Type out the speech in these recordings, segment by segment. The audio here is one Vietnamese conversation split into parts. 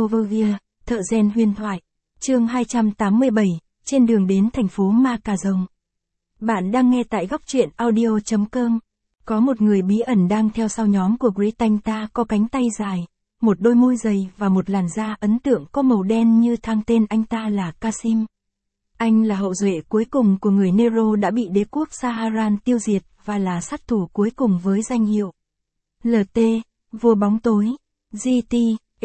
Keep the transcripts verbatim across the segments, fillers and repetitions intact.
Overview, thợ rèn huyền thoại. Chương hai trăm tám mươi bảy, trên đường đến thành phố Ma Cà Rồng. Bạn đang nghe tại góc truyện audio chấm com. Có một người bí ẩn đang theo sau nhóm của Grit. Anh ta có cánh tay dài, một đôi môi dày và một làn da ấn tượng có màu đen như than. Tên anh ta là Qasim. Anh là hậu duệ cuối cùng của người Nero đã bị đế quốc Saharan tiêu diệt và là sát thủ cuối cùng với danh hiệu lờ tê, vua bóng tối, giê tê,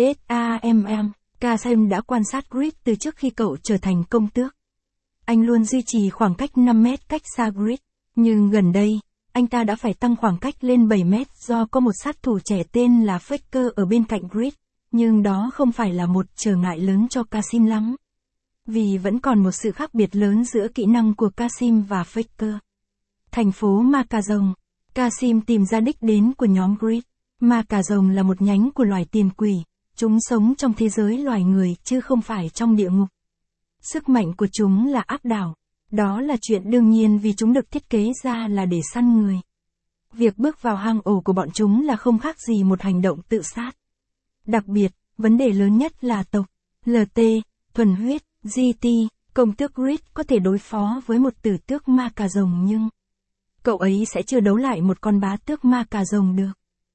SAMM. Qasim đã quan sát Grit từ trước khi cậu trở thành công tước. Anh luôn duy trì khoảng cách năm mét cách xa Grit, nhưng gần đây, anh ta đã phải tăng khoảng cách lên bảy mét do có một sát thủ trẻ tên là Faker ở bên cạnh Grit, nhưng đó không phải là một trở ngại lớn cho Qasim lắm. Vì vẫn còn một sự khác biệt lớn giữa kỹ năng của Qasim và Faker. Thành phố Ma Cà Rồng. Qasim tìm ra đích đến của nhóm Grit. Ma Cà Rồng là một nhánh của loài tiền quỷ. Chúng sống trong thế giới loài người chứ không phải trong địa ngục. Sức mạnh của chúng là áp đảo. Đó là chuyện đương nhiên vì chúng được thiết kế ra là để săn người. Việc bước vào hang ổ của bọn chúng là không khác gì một hành động tự sát. Đặc biệt, vấn đề lớn nhất là tộc lờ tê, thuần huyết, giê tê, công tước Grit có thể đối phó với một tử tước Ma Cà Rồng nhưng cậu ấy sẽ chưa đấu lại một con bá tước Ma Cà Rồng được.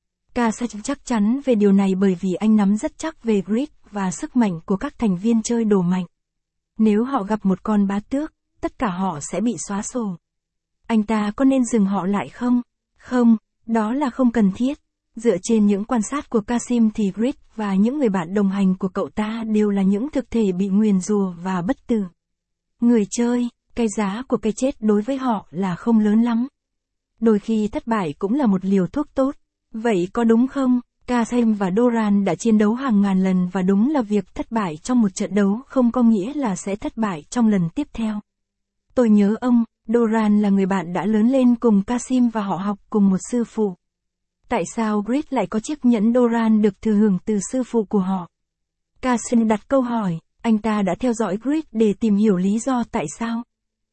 Qasim chắc chắn về điều này bởi vì anh nắm rất chắc về Grit và sức mạnh của các thành viên chơi đồ mạnh. Nếu họ gặp một con bá tước, tất cả họ sẽ bị xóa sổ. Anh ta có nên dừng họ lại không? Không, đó là không cần thiết. Dựa trên những quan sát của Qasim thì Grit và những người bạn đồng hành của cậu ta đều là những thực thể bị nguyền rủa và bất tử. Người chơi, cái giá của cái chết đối với họ là không lớn lắm. Đôi khi thất bại cũng là một liều thuốc tốt. Vậy có đúng không? Qasim và Doran đã chiến đấu hàng ngàn lần và đúng là việc thất bại trong một trận đấu không có nghĩa là sẽ thất bại trong lần tiếp theo. Tôi nhớ ông, Doran là người bạn đã lớn lên cùng Qasim và họ học cùng một sư phụ. Tại sao Grit lại có chiếc nhẫn Doran được thừa hưởng từ sư phụ của họ? Qasim đặt câu hỏi, anh ta đã theo dõi Grit để tìm hiểu lý do tại sao.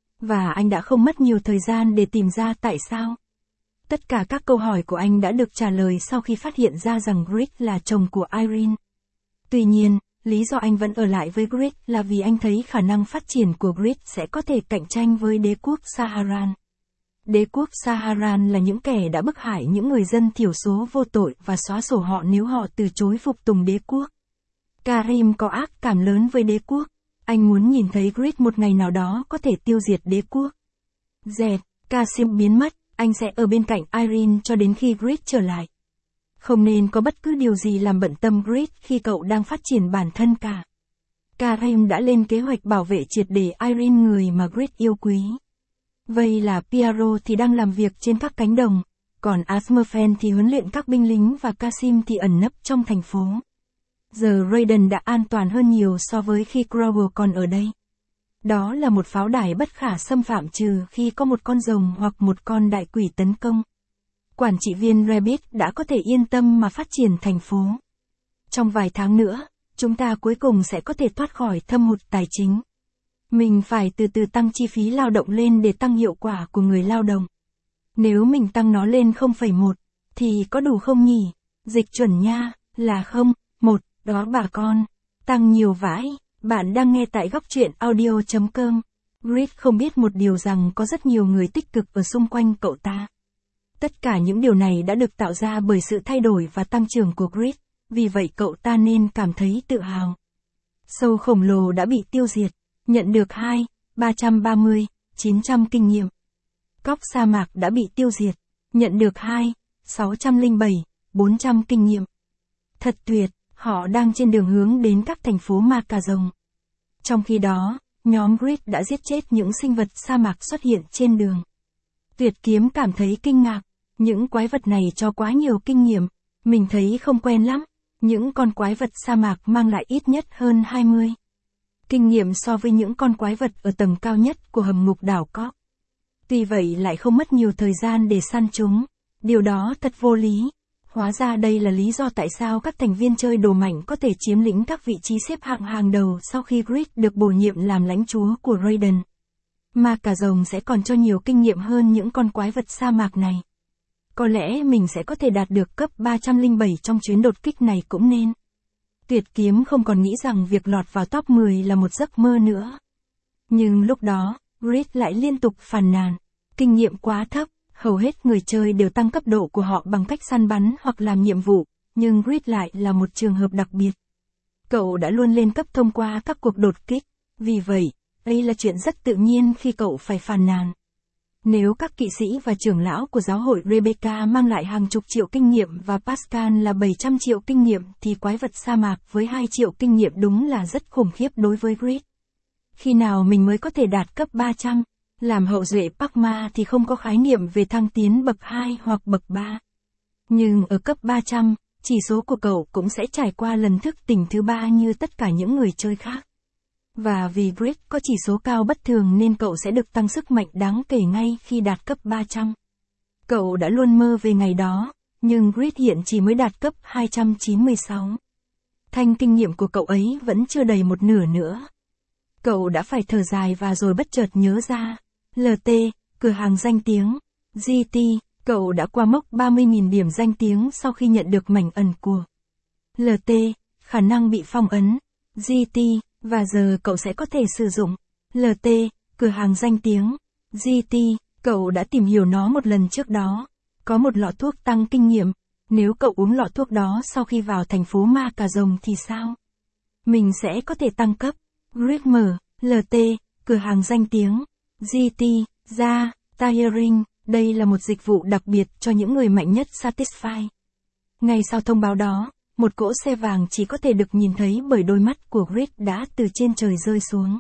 Và anh đã không mất nhiều thời gian để tìm ra tại sao. Tất cả các câu hỏi của anh đã được trả lời sau khi phát hiện ra rằng Grit là chồng của Irene. Tuy nhiên, lý do anh vẫn ở lại với Grit là vì anh thấy khả năng phát triển của Grit sẽ có thể cạnh tranh với đế quốc Saharan. Đế quốc Saharan là những kẻ đã bức hại những người dân thiểu số vô tội và xóa sổ họ nếu họ từ chối phục tùng đế quốc. Karim có ác cảm lớn với đế quốc. Anh muốn nhìn thấy Grit một ngày nào đó có thể tiêu diệt đế quốc. Dẹt, Qasim biến mất. Anh sẽ ở bên cạnh Irene cho đến khi Grit trở lại. Không nên có bất cứ điều gì làm bận tâm Grit khi cậu đang phát triển bản thân cả. Karim đã lên kế hoạch bảo vệ triệt để Irene, người mà Grit yêu quý. Vậy là Piero thì đang làm việc trên các cánh đồng, còn Asmerfen thì huấn luyện các binh lính và Qasim thì ẩn nấp trong thành phố. Giờ Raiden đã an toàn hơn nhiều so với khi Crowell còn ở đây. Đó là một pháo đài bất khả xâm phạm trừ khi có một con rồng hoặc một con đại quỷ tấn công. Quản trị viên Rabbit đã có thể yên tâm mà phát triển thành phố. Trong vài tháng nữa, chúng ta cuối cùng sẽ có thể thoát khỏi thâm hụt tài chính. Mình phải từ từ tăng chi phí lao động lên để tăng hiệu quả của người lao động. Nếu mình tăng nó lên không phẩy một, thì có đủ không nhỉ? Dịch chuẩn nha, là không, một, đó bà con. Tăng nhiều vãi. Bạn đang nghe tại góc truyện audio chấm com. Grit không biết một điều rằng có rất nhiều người tích cực ở xung quanh cậu ta. Tất cả những điều này đã được tạo ra bởi sự thay đổi và tăng trưởng của Grit, vì vậy cậu ta nên cảm thấy tự hào. Sâu khổng lồ đã bị tiêu diệt, nhận được hai, ba trăm ba mươi, chín trăm kinh nghiệm. Cóc sa mạc đã bị tiêu diệt, nhận được hai, sáu trăm lẻ bảy, bốn trăm kinh nghiệm. Thật tuyệt. Họ đang trên đường hướng đến các thành phố Ma Cà Rồng. Trong khi đó, nhóm Grit đã giết chết những sinh vật sa mạc xuất hiện trên đường. Tuyệt kiếm cảm thấy kinh ngạc. Những quái vật này cho quá nhiều kinh nghiệm. Mình thấy không quen lắm. Những con quái vật sa mạc mang lại ít nhất hơn hai mươi kinh nghiệm so với những con quái vật ở tầng cao nhất của hầm ngục đảo Cóc. Tuy vậy lại không mất nhiều thời gian để săn chúng. Điều đó thật vô lý. Hóa ra đây là lý do tại sao các thành viên chơi đồ mạnh có thể chiếm lĩnh các vị trí xếp hạng hàng đầu sau khi Grit được bổ nhiệm làm lãnh chúa của Raiden. Ma Cà Rồng sẽ còn cho nhiều kinh nghiệm hơn những con quái vật sa mạc này. Có lẽ mình sẽ có thể đạt được cấp ba trăm lẻ bảy trong chuyến đột kích này cũng nên. Tuyệt kiếm không còn nghĩ rằng việc lọt vào top mười là một giấc mơ nữa. Nhưng lúc đó, Reed lại liên tục phàn nàn. Kinh nghiệm quá thấp, hầu hết người chơi đều tăng cấp độ của họ bằng cách săn bắn hoặc làm nhiệm vụ, nhưng Reed lại là một trường hợp đặc biệt. Cậu đã luôn lên cấp thông qua các cuộc đột kích, vì vậy, đây là chuyện rất tự nhiên khi cậu phải phàn nàn. Nếu các kỵ sĩ và trưởng lão của giáo hội Rebecca mang lại hàng chục triệu kinh nghiệm và Pascal là bảy trăm triệu kinh nghiệm thì quái vật sa mạc với hai triệu kinh nghiệm đúng là rất khủng khiếp đối với Reed. Khi nào mình mới có thể đạt cấp ba trăm? Làm hậu duệ Parkma thì không có khái niệm về thăng tiến bậc hai hoặc bậc ba. Nhưng ở cấp ba trăm, chỉ số của cậu cũng sẽ trải qua lần thức tỉnh thứ ba như tất cả những người chơi khác. Và vì Reed có chỉ số cao bất thường nên cậu sẽ được tăng sức mạnh đáng kể ngay khi đạt cấp ba trăm. Cậu đã luôn mơ về ngày đó, nhưng Reed hiện chỉ mới đạt cấp hai trăm chín mươi sáu. Thanh kinh nghiệm của cậu ấy vẫn chưa đầy một nửa nữa. Cậu đã phải thở dài và rồi bất chợt nhớ ra. lờ tê, cửa hàng danh tiếng. giê tê, cậu đã qua mốc ba mươi nghìn điểm danh tiếng sau khi nhận được mảnh ẩn của lờ tê, khả năng bị phong ấn. giê tê, và giờ cậu sẽ có thể sử dụng lờ tê, cửa hàng danh tiếng. giê tê, cậu đã tìm hiểu nó một lần trước đó. Có một lọ thuốc tăng kinh nghiệm. Nếu cậu uống lọ thuốc đó sau khi vào thành phố Ma Cà Rồng thì sao? Mình sẽ có thể tăng cấp. Reed mở, lờ tê, cửa hàng danh tiếng. giê tê, ra, Tiring, đây là một dịch vụ đặc biệt cho những người mạnh nhất Satisfy. Ngay sau thông báo đó, một cỗ xe vàng chỉ có thể được nhìn thấy bởi đôi mắt của Reed đã từ trên trời rơi xuống.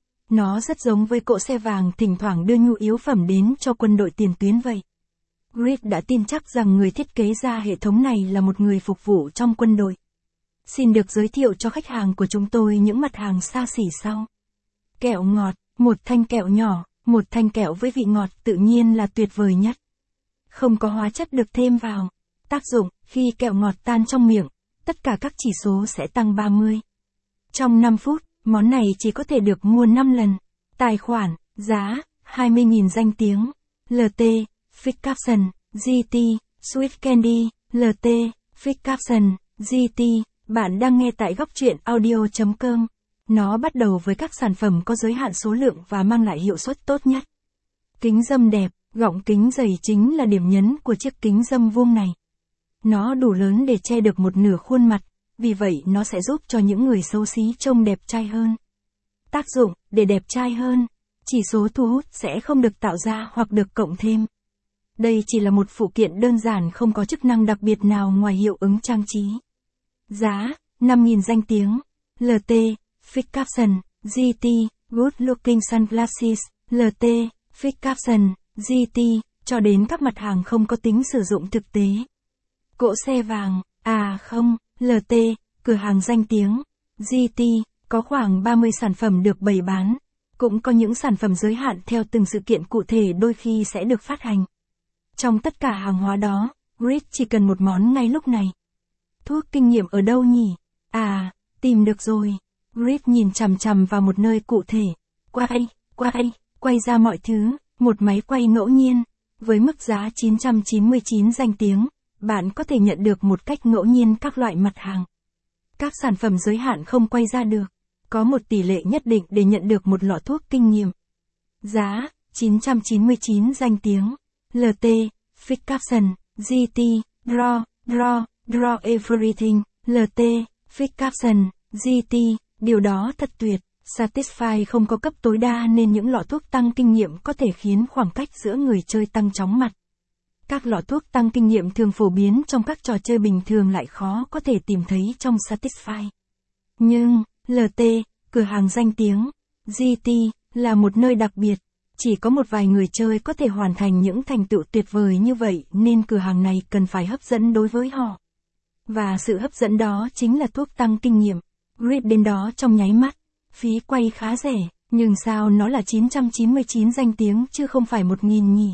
Nó rất giống với cỗ xe vàng thỉnh thoảng đưa nhu yếu phẩm đến cho quân đội tiền tuyến vậy. Reed đã tin chắc rằng người thiết kế ra hệ thống này là một người phục vụ trong quân đội. Xin được giới thiệu cho khách hàng của chúng tôi những mặt hàng xa xỉ sau. Kẹo ngọt, một thanh kẹo nhỏ, một thanh kẹo với vị ngọt tự nhiên là tuyệt vời nhất. Không có hóa chất được thêm vào. Tác dụng, khi kẹo ngọt tan trong miệng, tất cả các chỉ số sẽ tăng ba mươi. Trong năm phút, món này chỉ có thể được mua năm lần. Tài khoản, giá, hai mươi nghìn danh tiếng. lờ tê, Fix Caption, giê tê, Sweet Candy, lờ tê, Fix Caption, giê tê. Bạn đang nghe tại góc truyện audio chấm com. Nó bắt đầu với các sản phẩm có giới hạn số lượng và mang lại hiệu suất tốt nhất. Kính râm đẹp, gọng kính dày chính là điểm nhấn của chiếc kính râm vuông này. Nó đủ lớn để che được một nửa khuôn mặt, vì vậy nó sẽ giúp cho những người xấu xí trông đẹp trai hơn. Tác dụng, để đẹp trai hơn, chỉ số thu hút sẽ không được tạo ra hoặc được cộng thêm. Đây chỉ là một phụ kiện đơn giản không có chức năng đặc biệt nào ngoài hiệu ứng trang trí. Giá, năm nghìn danh tiếng. lờ tê, Fix Caption, giê tê, Good Looking Sunglasses, lờ tê, Fix Caption, giê tê, cho đến các mặt hàng không có tính sử dụng thực tế. Cỗ xe vàng, à không, lờ tê, cửa hàng danh tiếng. giê tê, có khoảng ba mươi sản phẩm được bày bán. Cũng có những sản phẩm giới hạn theo từng sự kiện cụ thể đôi khi sẽ được phát hành. Trong tất cả hàng hóa đó, Reed chỉ cần một món ngay lúc này. Thuốc kinh nghiệm ở đâu nhỉ? À, tìm được rồi. Reed nhìn chằm chằm vào một nơi cụ thể. Quay, quay, quay ra mọi thứ, một máy quay ngẫu nhiên. Với mức giá chín trăm chín mươi chín danh tiếng, bạn có thể nhận được một cách ngẫu nhiên các loại mặt hàng. Các sản phẩm giới hạn không quay ra được. Có một tỷ lệ nhất định để nhận được một lọ thuốc kinh nghiệm. Giá, chín trăm chín mươi chín danh tiếng. lờ tê, Fix Caption, giê tê, Draw, Draw, Draw Everything, lờ tê, Fix Caption, giê tê, điều đó thật tuyệt. Satisfy không có cấp tối đa nên những lọ thuốc tăng kinh nghiệm có thể khiến khoảng cách giữa người chơi tăng chóng mặt. Các lọ thuốc tăng kinh nghiệm thường phổ biến trong các trò chơi bình thường lại khó có thể tìm thấy trong Satisfy. Nhưng, lờ tê, cửa hàng danh tiếng, giê tê, là một nơi đặc biệt. Chỉ có một vài người chơi có thể hoàn thành những thành tựu tuyệt vời như vậy nên cửa hàng này cần phải hấp dẫn đối với họ. Và sự hấp dẫn đó chính là thuốc tăng kinh nghiệm. Reed đến đó trong nháy mắt. Phí quay khá rẻ, nhưng sao nó là chín trăm chín mươi chín danh tiếng chứ không phải một nghìn nhỉ?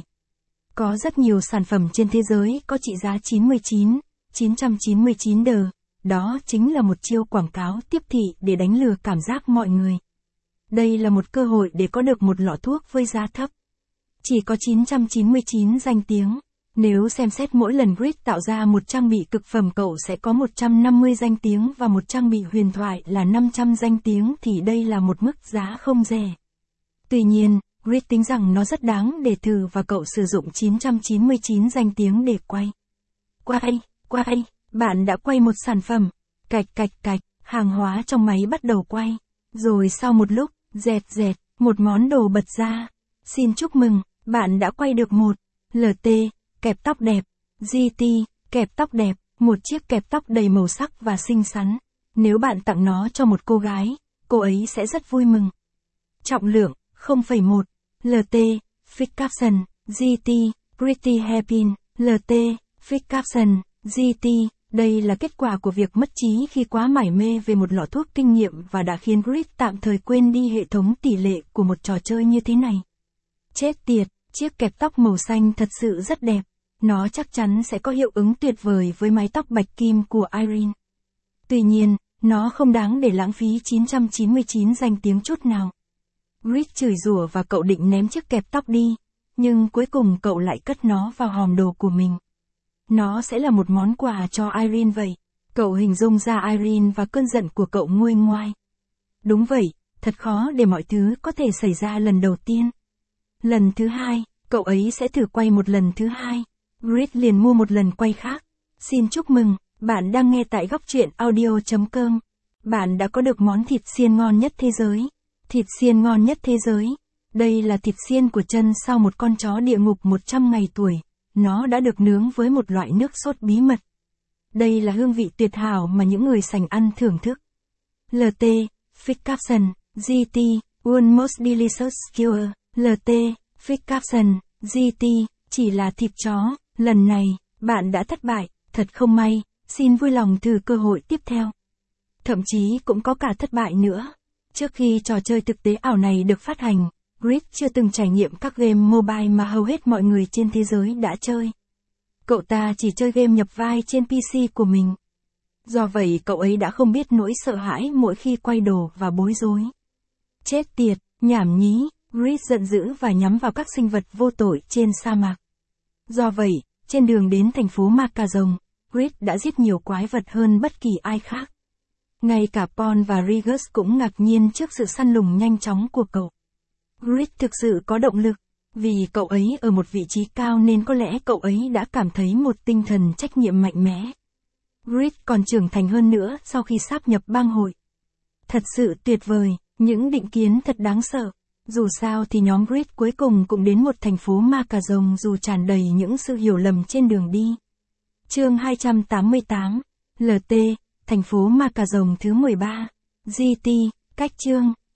Có rất nhiều sản phẩm trên thế giới có trị giá chín mươi chín, chín trăm chín mươi chín đờ. Đó chính là một chiêu quảng cáo tiếp thị để đánh lừa cảm giác mọi người. Đây là một cơ hội để có được một lọ thuốc với giá thấp. Chỉ có chín trăm chín mươi chín danh tiếng. Nếu xem xét mỗi lần Grid tạo ra một trang bị cực phẩm cậu sẽ có một trăm năm mươi danh tiếng và một trang bị huyền thoại là năm trăm danh tiếng thì đây là một mức giá không rẻ. Tuy nhiên, Grid tính rằng nó rất đáng để thử và cậu sử dụng chín trăm chín mươi chín danh tiếng để quay. Quay, quay, bạn đã quay một sản phẩm. Cạch cạch cạch, hàng hóa trong máy bắt đầu quay. Rồi sau một lúc, dẹt dẹt, một món đồ bật ra. Xin chúc mừng, bạn đã quay được một lờ tê, kẹp tóc đẹp, giê tê, kẹp tóc đẹp, một chiếc kẹp tóc đầy màu sắc và xinh xắn. Nếu bạn tặng nó cho một cô gái, cô ấy sẽ rất vui mừng. Trọng lượng, không phẩy một lờ tê, Fix Caption, giê tê, Pretty Hairpin, lờ tê, Fix Caption, giê tê. Đây là kết quả của việc mất trí khi quá mải mê về một lọ thuốc kinh nghiệm và đã khiến Grid tạm thời quên đi hệ thống tỷ lệ của một trò chơi như thế này. Chết tiệt, chiếc kẹp tóc màu xanh thật sự rất đẹp. Nó chắc chắn sẽ có hiệu ứng tuyệt vời với mái tóc bạch kim của Irene. Tuy nhiên, nó không đáng để lãng phí chín trăm chín mươi chín danh tiếng chút nào. Grid chửi rủa và cậu định ném chiếc kẹp tóc đi, nhưng cuối cùng cậu lại cất nó vào hòm đồ của mình. Nó sẽ là một món quà cho Irene vậy. Cậu hình dung ra Irene và cơn giận của cậu nguôi ngoai. Đúng vậy, thật khó để mọi thứ có thể xảy ra lần đầu tiên. Lần thứ hai, cậu ấy sẽ thử quay một lần thứ hai. Grid liền mua một lần quay khác. Xin chúc mừng, bạn đang nghe tại góc truyện audio chấm com. Bạn đã có được món thịt xiên ngon nhất thế giới. Thịt xiên ngon nhất thế giới. Đây là thịt xiên của chân sau một con chó địa ngục một trăm ngày tuổi. Nó đã được nướng với một loại nước sốt bí mật. Đây là hương vị tuyệt hảo mà những người sành ăn thưởng thức. lờ tê, Fix Caption, giê tê, Almost Delicious Skewer, lờ tê, Fix Caption, giê tê, chỉ là thịt chó, lần này, bạn đã thất bại, thật không may, xin vui lòng thử cơ hội tiếp theo. Thậm chí cũng có cả thất bại nữa. Trước khi trò chơi thực tế ảo này được phát hành, Grid chưa từng trải nghiệm các game mobile mà hầu hết mọi người trên thế giới đã chơi. Cậu ta chỉ chơi game nhập vai trên pê xê của mình. Do vậy cậu ấy đã không biết nỗi sợ hãi mỗi khi quay đồ và bối rối. Chết tiệt, nhảm nhí, Grid giận dữ và nhắm vào các sinh vật vô tội trên sa mạc. Do vậy, trên đường đến thành phố Ma Cà Rồng, Grid đã giết nhiều quái vật hơn bất kỳ ai khác. Ngay cả Paul và Regis cũng ngạc nhiên trước sự săn lùng nhanh chóng của cậu. Grid thực sự có động lực, vì cậu ấy ở một vị trí cao nên có lẽ cậu ấy đã cảm thấy một tinh thần trách nhiệm mạnh mẽ. Grid còn trưởng thành hơn nữa sau khi sáp nhập bang hội. Thật sự tuyệt vời, những định kiến thật đáng sợ. Dù sao thì nhóm Grid cuối cùng cũng đến một thành phố Ma Cà Rồng dù tràn đầy những sự hiểu lầm trên đường đi. Chương hai trăm tám mươi tám, lờ tê, thành phố Ma Cà Rồng thứ mười ba, giê tê, cách chương.